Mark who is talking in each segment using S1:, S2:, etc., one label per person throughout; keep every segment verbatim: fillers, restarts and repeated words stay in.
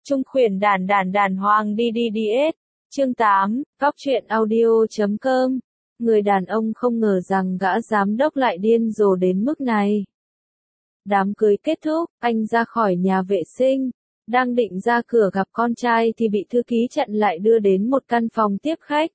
S1: Trung khuyển đàn đàn đàn hoàng đi đi đi ết. Chương tám, Cóc truyện audio.com. Người đàn ông không ngờ rằng gã giám đốc lại điên rồ đến mức này. Đám cưới kết thúc, anh ra khỏi nhà vệ sinh, đang định ra cửa gặp con trai thì bị thư ký chặn lại đưa đến một căn phòng tiếp khách.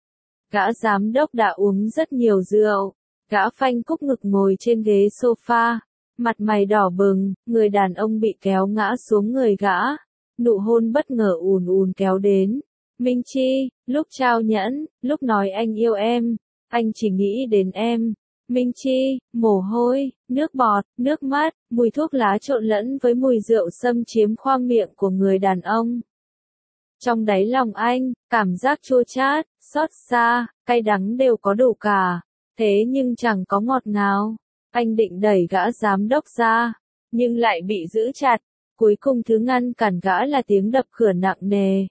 S1: Gã giám đốc đã uống rất nhiều rượu, gã phanh cúc ngực ngồi trên ghế sofa, mặt mày đỏ bừng, người đàn ông bị kéo ngã xuống người gã, nụ hôn bất ngờ ùn ùn kéo đến. Minh Chi, lúc trao nhẫn, lúc nói anh yêu em, anh chỉ nghĩ đến em. Minh Chi, mồ hôi, nước bọt, nước mắt, mùi thuốc lá trộn lẫn với mùi rượu xâm chiếm khoang miệng của người đàn ông. Trong đáy lòng anh, cảm giác chua chát, xót xa, cay đắng đều có đủ cả, thế nhưng chẳng có ngọt ngào. Anh định đẩy gã giám đốc ra, nhưng lại bị giữ chặt. Cuối cùng thứ ngăn cản gã là tiếng đập cửa nặng nề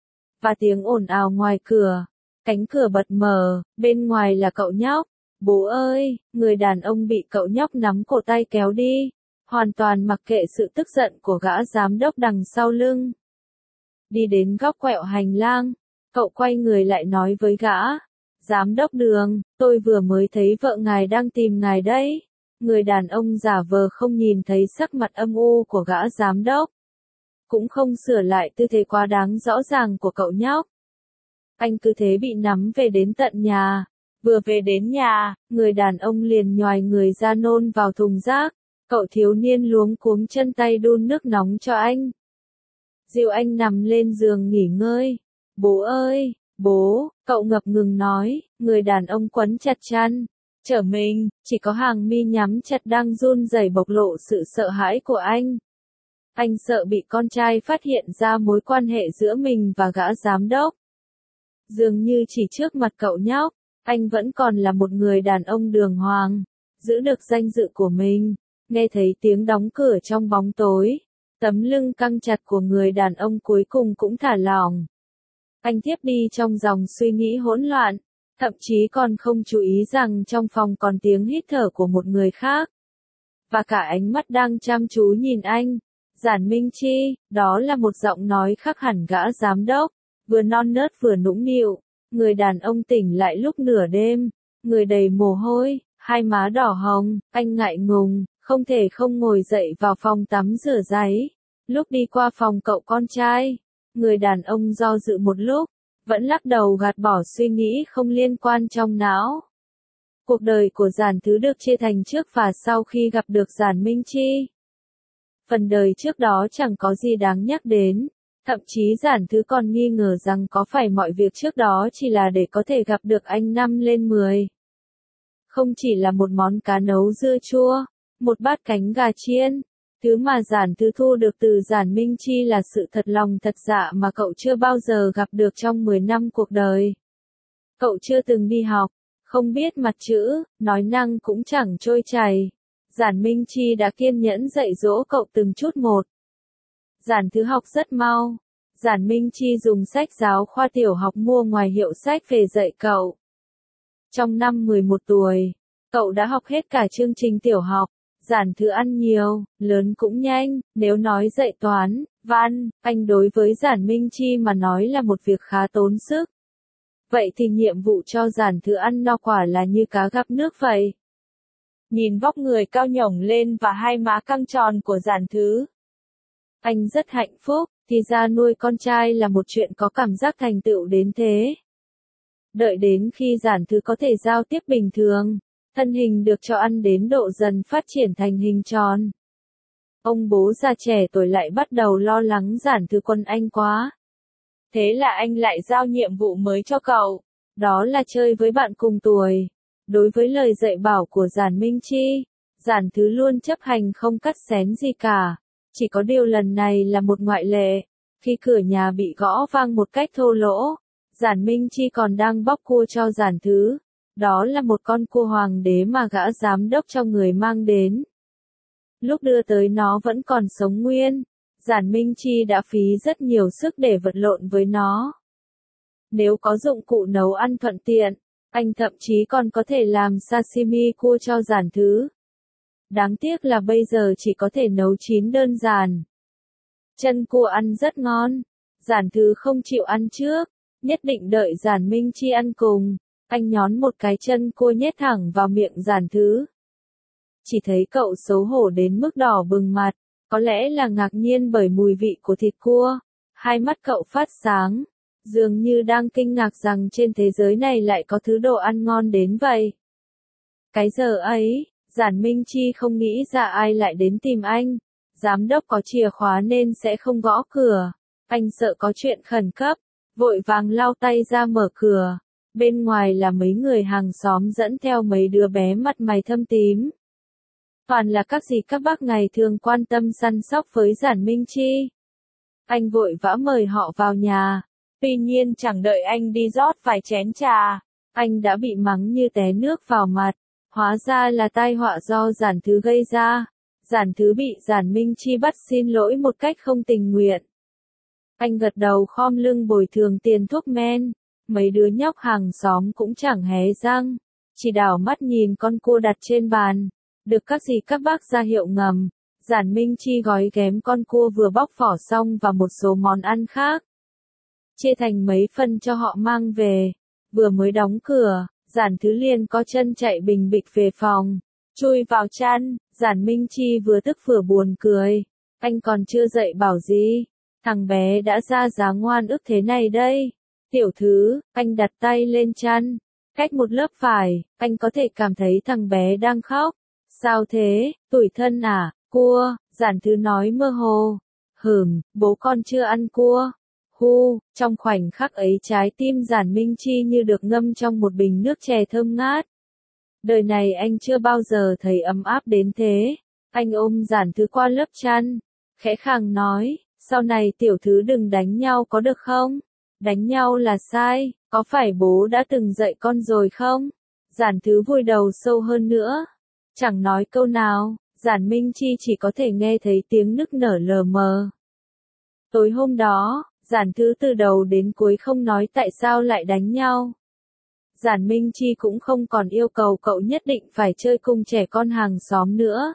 S1: và tiếng ồn ào ngoài cửa. Cánh cửa bật mở, bên ngoài là cậu nhóc. Bố ơi, người đàn ông bị cậu nhóc nắm cổ tay kéo đi, hoàn toàn mặc kệ sự tức giận của gã giám đốc đằng sau lưng. Đi đến góc quẹo hành lang, cậu quay người lại nói với gã, giám đốc Đường, tôi vừa mới thấy vợ ngài đang tìm ngài đấy. Người đàn ông giả vờ không nhìn thấy sắc mặt âm u của gã giám đốc, cũng không sửa lại tư thế quá đáng rõ ràng của cậu nhóc. Anh cứ thế bị nắm về đến tận nhà. Vừa về đến nhà, người đàn ông liền nhoài người ra nôn vào thùng rác. Cậu thiếu niên luống cuống chân tay đun nước nóng cho anh. Dìu anh nằm lên giường nghỉ ngơi. Bố ơi, bố, cậu ngập ngừng nói. Người đàn ông quấn chặt chăn, trở mình, chỉ có hàng mi nhắm chặt đang run rẩy bộc lộ sự sợ hãi của anh. Anh sợ bị con trai phát hiện ra mối quan hệ giữa mình và gã giám đốc. Dường như chỉ trước mặt cậu nhóc, anh vẫn còn là một người đàn ông đường hoàng, giữ được danh dự của mình. Nghe thấy tiếng đóng cửa trong bóng tối, tấm lưng căng chặt của người đàn ông cuối cùng cũng thả lỏng. Anh tiếp đi trong dòng suy nghĩ hỗn loạn, thậm chí còn không chú ý rằng trong phòng còn tiếng hít thở của một người khác. Và cả ánh mắt đang chăm chú nhìn anh. Giản Minh Chi, đó là một giọng nói khác hẳn gã giám đốc, vừa non nớt vừa nũng nịu. Người đàn ông tỉnh lại lúc nửa đêm, người đầy mồ hôi, hai má đỏ hồng, anh ngại ngùng, không thể không ngồi dậy vào phòng tắm rửa ráy. Lúc đi qua phòng cậu con trai, người đàn ông do dự một lúc, vẫn lắc đầu gạt bỏ suy nghĩ không liên quan trong não. Cuộc đời của Giản Thứ được chia thành trước và sau khi gặp được Giản Minh Chi. Phần đời trước đó chẳng có gì đáng nhắc đến. Thậm chí Giản Thứ còn nghi ngờ rằng có phải mọi việc trước đó chỉ là để có thể gặp được anh năm lên mười. Không chỉ là một món cá nấu dưa chua, một bát cánh gà chiên, thứ mà Giản Thứ thu được từ Giản Minh Chi là sự thật lòng thật dạ mà cậu chưa bao giờ gặp được trong mười năm cuộc đời. Cậu chưa từng đi học, không biết mặt chữ, nói năng cũng chẳng trôi chảy. Giản Minh Chi đã kiên nhẫn dạy dỗ cậu từng chút một. Giản Thứ học rất mau. Giản Minh Chi dùng sách giáo khoa tiểu học mua ngoài hiệu sách về dạy cậu. Trong năm mười một tuổi, cậu đã học hết cả chương trình tiểu học. Giản Thứ ăn nhiều, lớn cũng nhanh, nếu nói dạy toán, văn, anh đối với Giản Minh Chi mà nói là một việc khá tốn sức. Vậy thì nhiệm vụ cho Giản Thứ ăn no quả là như cá gặp nước vậy. Nhìn vóc người cao nhổng lên và hai má căng tròn của Giản Thứ, anh rất hạnh phúc, thì ra nuôi con trai là một chuyện có cảm giác thành tựu đến thế. Đợi đến khi Giản Thứ có thể giao tiếp bình thường, thân hình được cho ăn đến độ dần phát triển thành hình tròn. Ông bố già trẻ tuổi lại bắt đầu lo lắng Giản Thứ quấn anh quá. Thế là anh lại giao nhiệm vụ mới cho cậu, đó là chơi với bạn cùng tuổi. Đối với lời dạy bảo của Giản Minh Chi, Giản Thứ luôn chấp hành không cắt xén gì cả. Chỉ có điều lần này là một ngoại lệ. Khi cửa nhà bị gõ vang một cách thô lỗ, Giản Minh Chi còn đang bóc cua cho Giản Thứ. Đó là một con cua hoàng đế mà gã giám đốc cho người mang đến. Lúc đưa tới nó vẫn còn sống nguyên, Giản Minh Chi đã phí rất nhiều sức để vật lộn với nó. Nếu có dụng cụ nấu ăn thuận tiện, anh thậm chí còn có thể làm sashimi cua cho Giản Thứ. Đáng tiếc là bây giờ chỉ có thể nấu chín đơn giản. chân cua ăn rất ngon. Giản Thứ không chịu ăn trước, nhất định đợi Giản Minh Chi ăn cùng. Anh nhón một cái chân cua nhét thẳng vào miệng Giản Thứ. Chỉ thấy cậu xấu hổ đến mức đỏ bừng mặt, có lẽ là ngạc nhiên bởi mùi vị của thịt cua. Hai mắt cậu phát sáng, dường như đang kinh ngạc rằng trên thế giới này lại có thứ đồ ăn ngon đến vậy. Cái giờ ấy, Giản Minh Chi không nghĩ ra ai lại đến tìm anh. Giám đốc có chìa khóa nên sẽ không gõ cửa. Anh sợ có chuyện khẩn cấp, vội vàng lau tay ra mở cửa. Bên ngoài là mấy người hàng xóm dẫn theo mấy đứa bé mặt mày thâm tím. Toàn là các dì các bác ngày thường quan tâm săn sóc với Giản Minh Chi. Anh vội vã mời họ vào nhà. Tuy nhiên chẳng đợi anh đi rót vài chén trà, anh đã bị mắng như té nước vào mặt. Hóa ra là tai họa do Giản Thứ gây ra. Giản Thứ bị Giản Minh Chi bắt xin lỗi một cách không tình nguyện. Anh gật đầu khom lưng bồi thường tiền thuốc men. Mấy đứa nhóc hàng xóm cũng chẳng hé răng, chỉ đảo mắt nhìn con cua đặt trên bàn. Được các dì các bác ra hiệu ngầm, Giản Minh Chi gói ghém con cua vừa bóc vỏ xong và một số món ăn khác. Chia thành mấy phần cho họ mang về. Vừa mới đóng cửa, Giản Thứ liền có chân chạy bình bịch về phòng. Chui vào chăn, Giản Minh Chi vừa tức vừa buồn cười. Anh còn chưa dậy bảo gì. Thằng bé đã ra dáng ngoan ức thế này đây. Tiểu Thứ, anh đặt tay lên chăn. Cách một lớp vải, anh có thể cảm thấy thằng bé đang khóc. Sao thế, tủi thân à, cua, Giản Thứ nói mơ hồ. Hừm, bố con chưa ăn cua. Hu, trong khoảnh khắc ấy trái tim Giản Minh Chi như được ngâm trong một bình nước chè thơm ngát. Đời này anh chưa bao giờ thấy ấm áp đến thế. Anh ôm Giản Thứ qua lớp chăn, khẽ khàng nói, sau này Tiểu Thứ đừng đánh nhau có được không? Đánh nhau là sai, có phải bố đã từng dạy con rồi không? Giản Thứ vùi đầu sâu hơn nữa, chẳng nói câu nào. Giản Minh Chi chỉ có thể nghe thấy tiếng nức nở lờ mờ. Tối hôm đó, Giản Thứ từ đầu đến cuối không nói tại sao lại đánh nhau. Giản Minh Chi cũng không còn yêu cầu cậu nhất định phải chơi cùng trẻ con hàng xóm nữa.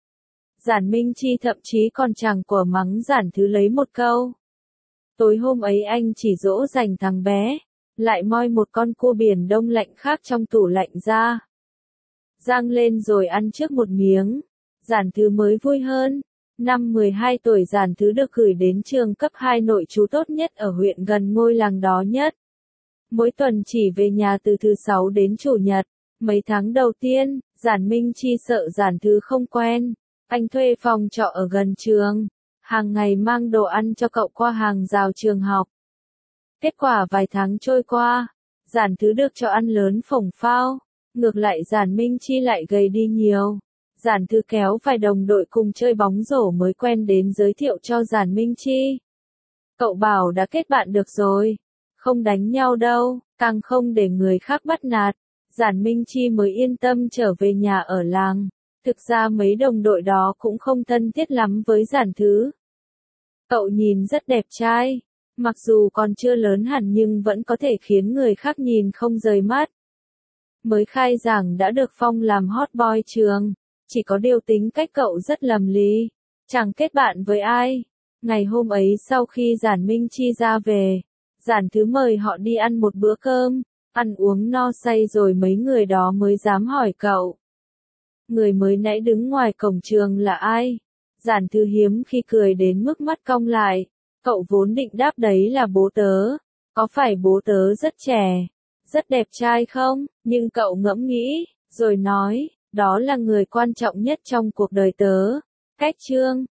S1: Giản Minh Chi thậm chí còn chẳng của mắng Giản Thứ lấy một câu. Tối hôm ấy anh chỉ dỗ dành thằng bé, lại moi một con cua biển đông lạnh khác trong tủ lạnh ra. Rang lên rồi ăn trước một miếng. Giản Thứ mới vui hơn. Năm mười hai tuổi Giản Thứ được gửi đến trường cấp hai nội trú tốt nhất ở huyện gần ngôi làng đó nhất. Mỗi tuần chỉ về nhà từ thứ sáu đến chủ nhật. Mấy tháng đầu tiên, Giản Minh Chi sợ Giản Thứ không quen. Anh thuê phòng trọ ở gần trường. Hàng ngày mang đồ ăn cho cậu qua hàng rào trường học. Kết quả vài tháng trôi qua, Giản Thứ được cho ăn lớn phồng phao. Ngược lại Giản Minh Chi lại gầy đi nhiều. Giản Thứ kéo vài đồng đội cùng chơi bóng rổ mới quen đến giới thiệu cho Giản Minh Chi. Cậu bảo đã kết bạn được rồi. Không đánh nhau đâu, càng không để người khác bắt nạt. Giản Minh Chi mới yên tâm trở về nhà ở làng. Thực ra mấy đồng đội đó cũng không thân thiết lắm với Giản Thứ. Cậu nhìn rất đẹp trai. Mặc dù còn chưa lớn hẳn nhưng vẫn có thể khiến người khác nhìn không rời mắt. Mới khai giảng đã được phong làm hot boy trường. Chỉ có điều tính cách cậu rất lầm lì. Chẳng kết bạn với ai. Ngày hôm ấy sau khi Giản Minh Chi ra về, Giản Thứ mời họ đi ăn một bữa cơm. Ăn uống no say rồi mấy người đó mới dám hỏi cậu. Người mới nãy đứng ngoài cổng trường là ai? Giản Thứ hiếm khi cười đến mức mắt cong lại. Cậu vốn định đáp đấy là bố tớ. Có phải bố tớ rất trẻ, rất đẹp trai không? Nhưng cậu ngẫm nghĩ, rồi nói, đó là người quan trọng nhất trong cuộc đời tớ. Cách chương